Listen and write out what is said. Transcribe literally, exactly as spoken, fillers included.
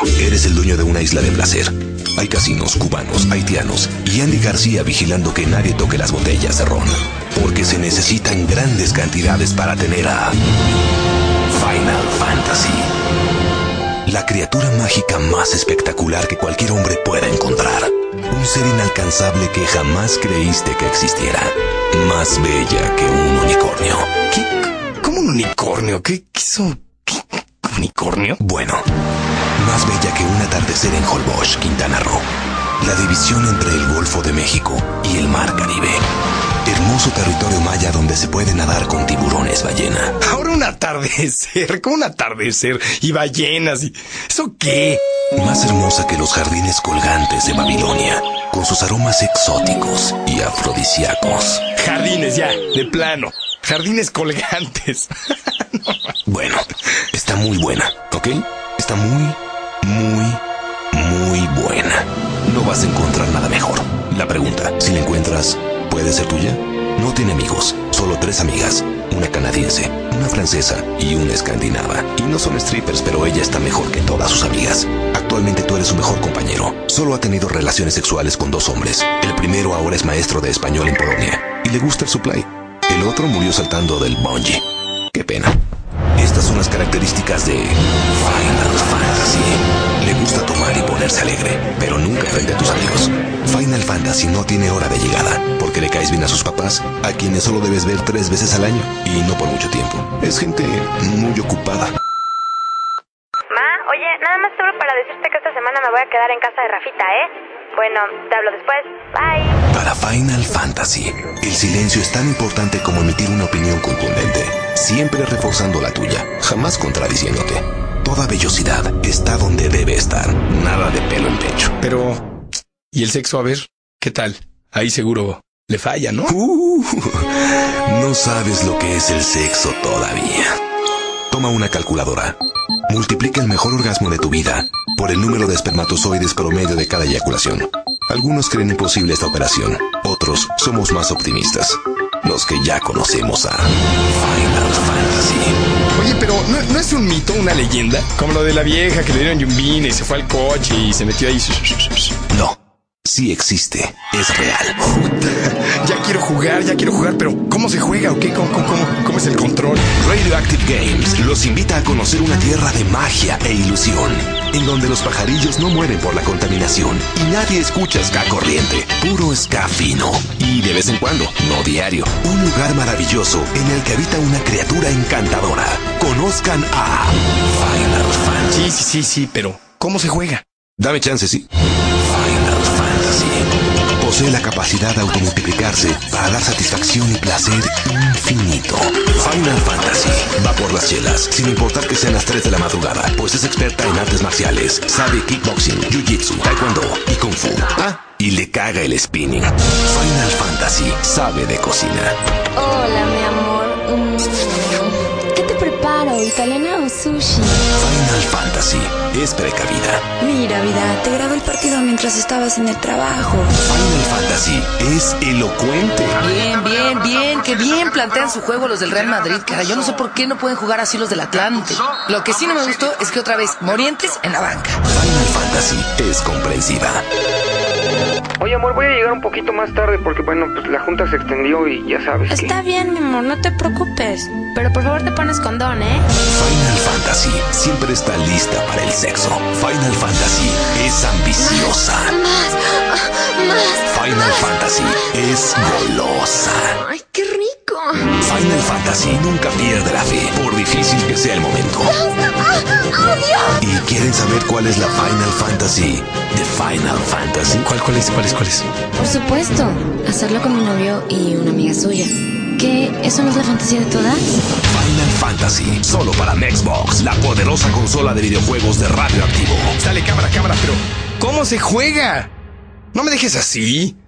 Eres el dueño de una isla de placer. Hay casinos cubanos, haitianos y Andy García vigilando que nadie toque las botellas de ron. Porque se necesitan grandes cantidades para tener a Final Fantasy. La criatura mágica más espectacular que cualquier hombre pueda encontrar. Un ser inalcanzable que jamás creíste que existiera. Más bella que un unicornio. ¿Qué? ¿Cómo un unicornio? ¿Qué quiso? ¿Qué? ¿Unicornio? Bueno, más bella que un atardecer en Holbox, Quintana Roo. La división entre el Golfo de México y el Mar Caribe. Hermoso territorio maya donde se puede nadar con tiburones ballena. Ahora un atardecer, ¿cómo un atardecer? Y ballenas y... ¿Eso qué? Más hermosa que los jardines colgantes de Babilonia, con sus aromas exóticos y afrodisíacos. Jardines ya, de plano. Jardines colgantes. No. Bueno, está muy buena, ¿ok? Está muy, muy, muy buena. No vas a encontrar nada mejor. La pregunta, si la encuentras, ¿puede ser tuya? No tiene amigos, solo tres amigas. Una canadiense, una francesa y una escandinava. Y no son strippers, pero ella está mejor que todas sus amigas. Actualmente tú eres su mejor compañero. Solo ha tenido relaciones sexuales con dos hombres. El primero ahora es maestro de español en Polonia y le gusta el supply. El otro murió saltando del bungee. Qué pena. Estas son las características de Final Fantasy. Le gusta tomar y ponerse alegre, pero nunca frente a tus amigos. Final Fantasy no tiene hora de llegada, porque le caes bien a sus papás, a quienes solo debes ver tres veces al año, y no por mucho tiempo. Es gente muy ocupada. Ma, oye, nada más solo para decirte que esta semana me voy a quedar en casa de Rafita, ¿eh? Bueno, te hablo después. Bye. Para Final Fantasy, el silencio es tan importante como emitir una opinión contundente, siempre reforzando la tuya, jamás contradiciéndote. Toda vellosidad está donde debe estar, nada de pelo en pecho. Pero, ¿y el sexo? A ver, ¿qué tal? Ahí seguro le falla, ¿no? Uh, no sabes lo que es el sexo todavía. Toma una calculadora. Multiplica el mejor orgasmo de tu vida por el número de espermatozoides promedio de cada eyaculación. Algunos creen imposible esta operación, otros somos más optimistas. Los que ya conocemos a Final Fantasy. Oye, pero ¿no, no es un mito, una leyenda? Como lo de la vieja que le dieron yumbina y se fue al coche y se metió ahí. No, sí existe, es real. Ya quiero jugar, ya quiero jugar, pero ¿cómo se juega o qué? ¿Cómo, cómo, cómo, cómo es el control? Radioactive Games los invita a conocer una tierra de magia e ilusión, en donde los pajarillos no mueren por la contaminación y nadie escucha ska corriente, puro ska fino. Y de vez en cuando, no diario, un lugar maravilloso en el que habita una criatura encantadora. Conozcan a Final Fantasy. Sí, sí, sí, sí, pero ¿cómo se juega? Dame chance, sí. Final Fantasy posee la capacidad de automultiplicarse para dar satisfacción y placer infinito. Final Fantasy va por las chelas, sin importar que sean las tres de la madrugada, pues es experta en artes marciales, sabe kickboxing, jiu-jitsu, taekwondo y kung fu. Ah, y le caga el spinning. Final Fantasy sabe de cocina. Hola, mi amor. ¿Qué te preparo? ¿Italiana o sushi? Final Fantasy es precavida. Mira, vida, te grabé el partido mientras estabas en el trabajo. Final Fantasy es elocuente. Bien, bien, bien, que bien plantean su juego los del Real Madrid, cara. Yo no sé por qué no pueden jugar así los del Atlante. Lo que sí no me gustó es que otra vez Morientes en la banca. Final Fantasy es comprensiva. Oye, amor, voy a llegar un poquito más tarde porque, bueno, pues la junta se extendió y ya sabes que... Está bien, mi amor, no te preocupes. Pero por favor te pones condón, ¿eh? Final Fantasy siempre está lista para el sexo. Final Fantasy es ambiciosa. Más, más. Final Fantasy es golosa. Ay, qué rico. Final Fantasy nunca pierde la fe, por difícil que sea el momento. ¿Y quieren saber cuál es la Final Fantasy de Final Fantasy? ¿Cuál, cuál es, cuál es, cuál es? Por supuesto, hacerlo con mi novio y una amiga suya. ¿Qué? ¿Eso no es la fantasía de todas? Final Fantasy, solo para Xbox, la poderosa consola de videojuegos de Radioactivo. Dale, cámara, cámara, pero ¿cómo se juega? No me dejes así.